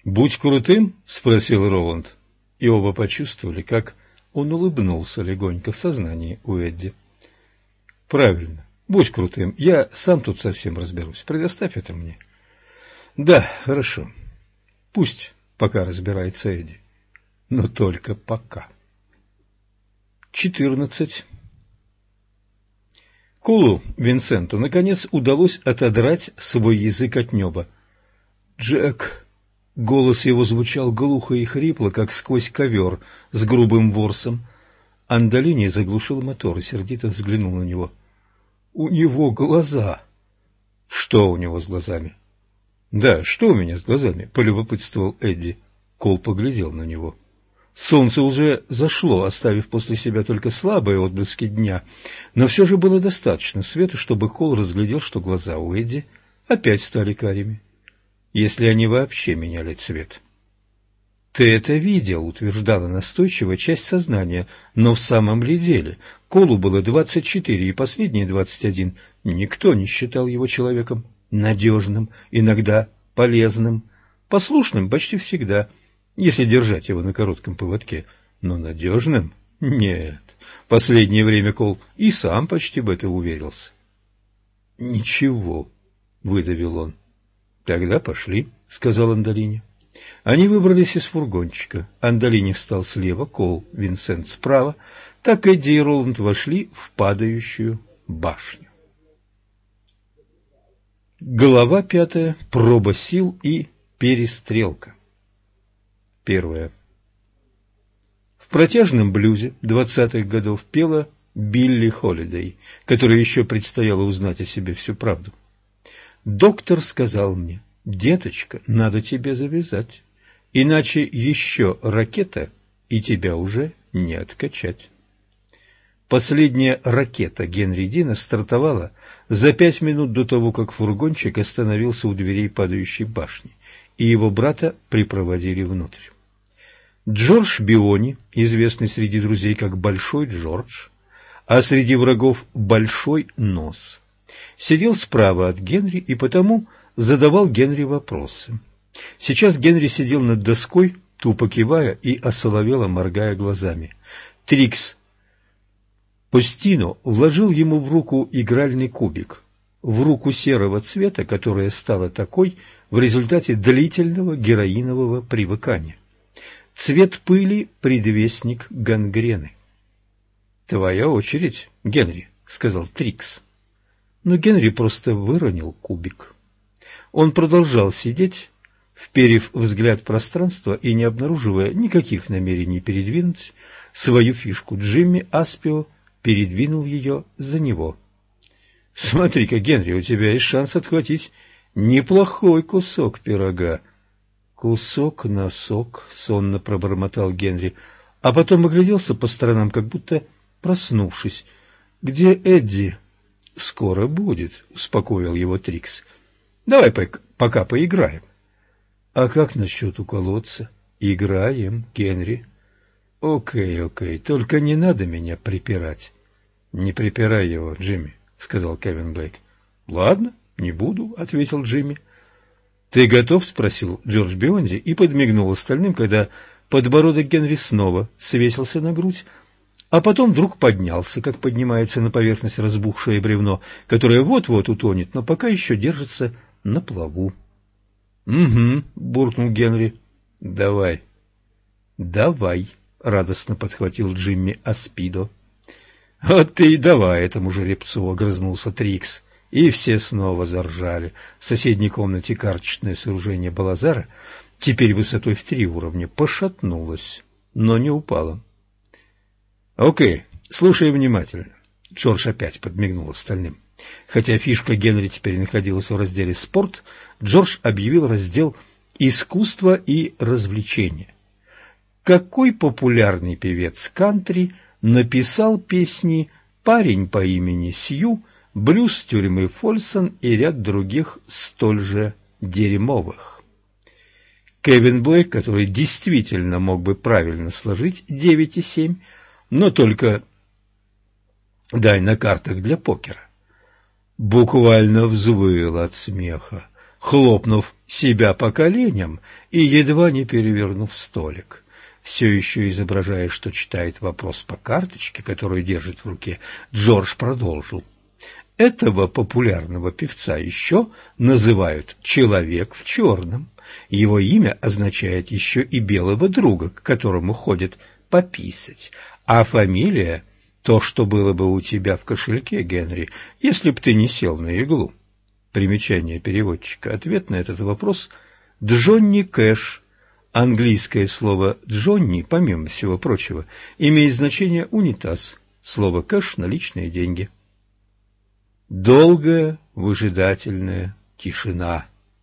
«Будь крутым?» — спросил Роланд, и оба почувствовали, как он улыбнулся легонько в сознании у Эдди. «Правильно, будь крутым. Я сам тут совсем разберусь. Предоставь это мне». «Да, хорошо. Пусть пока разбирается Эдди. Но только пока». 14. Колу Винсенту, наконец, удалось отодрать свой язык от неба. «Джек!» Голос его звучал глухо и хрипло, как сквозь ковер с грубым ворсом. Андолини заглушил мотор и сердито взглянул на него. «У него глаза!» «Что у него с глазами?» «Да, что у меня с глазами?» — полюбопытствовал Эдди. Кол поглядел на него. Солнце уже зашло, оставив после себя только слабые отблески дня, но все же было достаточно света, чтобы Кол разглядел, что глаза у Эдди опять стали карими, если они вообще меняли цвет. «Ты это видел», — утверждала настойчивая часть сознания, но в самом ли деле Колу было 24, и последние 21 никто не считал его человеком надежным, иногда полезным, послушным почти всегда, если держать его на коротком поводке, но надежным — нет. Последнее время Кол и сам почти в это уверился. «Ничего», — выдавил он. «Тогда пошли», — сказал Андолини. Они выбрались из фургончика. Андолини встал слева, Кол, Винсент справа. Так Эдди и Роланд вошли в падающую башню. Глава 5. Проба сил и перестрелка. 1. В протяжном блюзе 20-х годов пела Билли Холидей, которой еще предстояло узнать о себе всю правду. «Доктор сказал мне: деточка, надо тебе завязать, иначе еще ракета, и тебя уже не откачать». Последняя ракета Генри Дина стартовала за 5 минут до того, как фургончик остановился у дверей падающей башни, и его брата припроводили внутрь. Джордж Биони, известный среди друзей как Большой Джордж, а среди врагов Большой Нос, сидел справа от Генри и потому задавал Генри вопросы. Сейчас Генри сидел над доской, тупо кивая и осоловело моргая глазами. Трикс Постино вложил ему в руку игральный кубик, в руку серого цвета, которая стала такой в результате длительного героинового привыкания. Цвет пыли – предвестник гангрены. «Твоя очередь, Генри», — сказал Трикс. Но Генри просто выронил кубик. Он продолжал сидеть, вперев взгляд в пространство и не обнаруживая никаких намерений передвинуть свою фишку. Джимми Аспио передвинул ее за него. «Смотри-ка, Генри, у тебя есть шанс отхватить неплохой кусок пирога». «Кусок-носок», — сонно пробормотал Генри, а потом огляделся по сторонам, как будто проснувшись. «Где Эдди?» «Скоро будет», — успокоил его Трикс. «Давай пока поиграем». «А как насчет уколоться?» «Играем, Генри». «Окей, только не надо меня припирать». «Не припирай его, Джимми», — сказал Кевин Блейк. «Ладно, не буду», — ответил Джимми. «Ты готов?» — спросил Джордж Бионди и подмигнул остальным, когда подбородок Генри снова свесился на грудь, а потом вдруг поднялся, как поднимается на поверхность разбухшее бревно, которое вот-вот утонет, но пока еще держится на плаву. «Угу», — буркнул Генри. «Давай». «Давай», — радостно подхватил Джимми Аспидо. «Вот ты и давай этому жеребцу», — огрызнулся Трикс. И все снова заржали. В соседней комнате карточное сооружение Балазара, теперь высотой в 3 уровня, пошатнулось, но не упало. «Окей, слушай внимательно». Джордж опять подмигнул остальным. Хотя фишка Генри теперь находилась в разделе «Спорт», Джордж объявил раздел «Искусство и развлечения». Какой популярный певец кантри написал песни «Парень по имени Сью», «Блюз тюрьмы Фольсон» и ряд других столь же дерьмовых? Кевин Блейк, который действительно мог бы правильно сложить 9 и 7, но только дай на картах для покера, буквально взвыл от смеха. хлопнув себя по коленям и едва не перевернув столик. Все еще изображая, что читает вопрос по карточке, которую держит в руке, Джордж продолжил. Этого популярного певца еще называют «человек в черном». Его имя означает еще и белого друга, к которому ходят пописать, а фамилия – то, что было бы у тебя в кошельке, Генри, если б ты не сел на иглу. Примечание переводчика. Ответ на этот вопрос – Джонни Кэш. Английское слово «Джонни», помимо всего прочего, имеет значение «унитаз». Слово «кэш» – наличные деньги. Долгая, выжидательная тишина.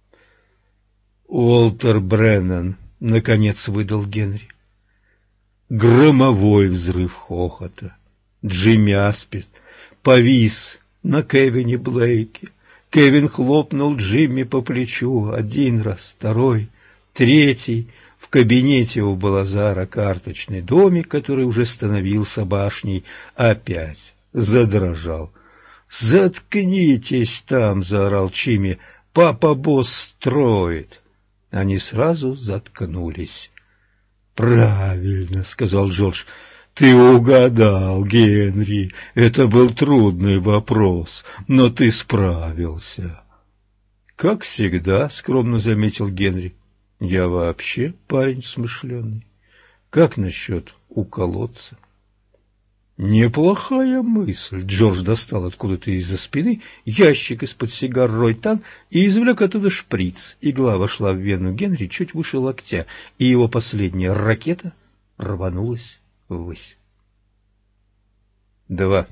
«Уолтер Бреннан», — наконец выдал Генри. Громовой взрыв хохота. Джимми Аспид повис на Кевине Блейке. Кевин хлопнул Джимми по плечу один раз, второй, третий. В кабинете у Балазара карточный домик, который уже становился башней, опять задрожал. «Заткнитесь там!» — заорал Чимми. «Папа-босс строит!» Они сразу заткнулись. «Правильно!» — сказал Джордж. «Ты угадал, Генри. Это был трудный вопрос, но ты справился». «Как всегда», — скромно заметил Генри. «Я вообще парень смышленый. Как насчет уколоться?» «Неплохая мысль». Джордж достал откуда-то из-за спины ящик из-под сигар Ройтан и извлек оттуда шприц. Игла вошла в вену Генри чуть выше локтя, и его последняя ракета рванулась ввысь. 2.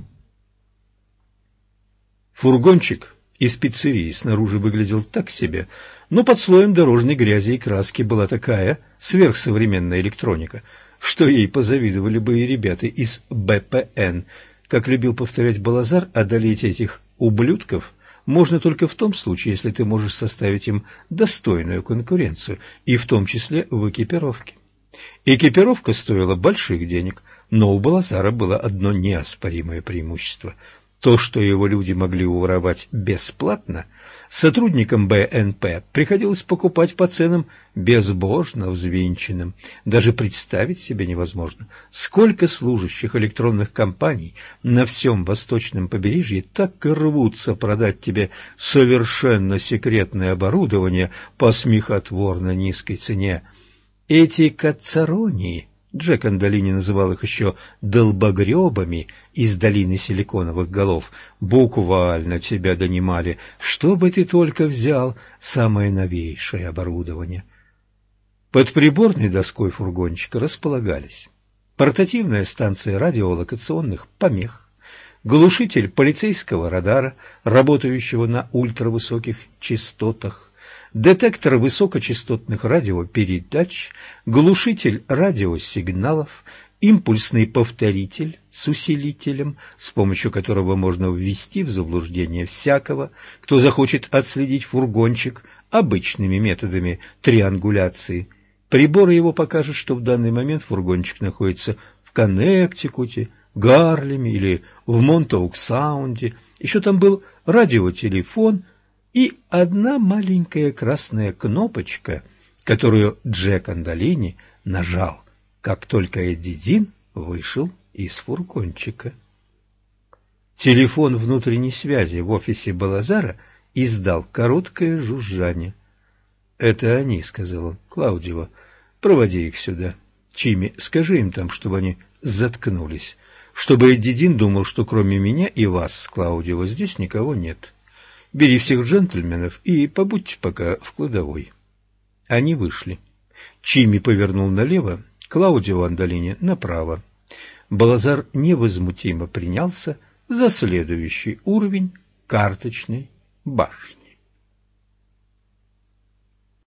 Фургончик из пиццерии снаружи выглядел так себе, но под слоем дорожной грязи и краски была такая сверхсовременная электроника, что ей позавидовали бы и ребята из БПН. Как любил повторять Балазар, одолеть этих ублюдков можно только в том случае, если ты можешь составить им достойную конкуренцию, и в том числе в экипировке. Экипировка стоила больших денег, но у Балазара было одно неоспоримое преимущество. То, что его люди могли уворовать бесплатно, сотрудникам БНП приходилось покупать по ценам безбожно взвинченным. Даже представить себе невозможно, сколько служащих электронных компаний на всем восточном побережье так и рвутся продать тебе совершенно секретное оборудование по смехотворно низкой цене. Эти кацаронии, Джек Андолини называл их еще «долбогребами» из долины силиконовых голов, буквально тебя донимали, чтобы ты только взял самое новейшее оборудование. Под приборной доской фургончика располагались портативная станция радиолокационных помех, глушитель полицейского радара, работающего на ультравысоких частотах, детектор высокочастотных радиопередач, глушитель радиосигналов, импульсный повторитель с усилителем, с помощью которого можно ввести в заблуждение всякого, кто захочет отследить фургончик обычными методами триангуляции. Приборы его покажут, что в данный момент фургончик находится в Коннектикуте, Гарлеме или в Монтоук-Саунде. Еще там был радиотелефон и одна маленькая красная кнопочка, которую Джек Андолини нажал, как только Эдди Дин вышел из фургончика. Телефон внутренней связи в офисе Балазара издал короткое жужжание. «Это они», — сказал он. «Клаудио, проводи их сюда. Чимми, скажи им там, чтобы они заткнулись, чтобы Эдди Дин думал, что кроме меня и вас с Клаудио здесь никого нет. Бери всех джентльменов и побудьте пока в кладовой». Они вышли. Чимми повернул налево, Клаудио Андолини направо. Балазар невозмутимо принялся за следующий уровень карточной башни.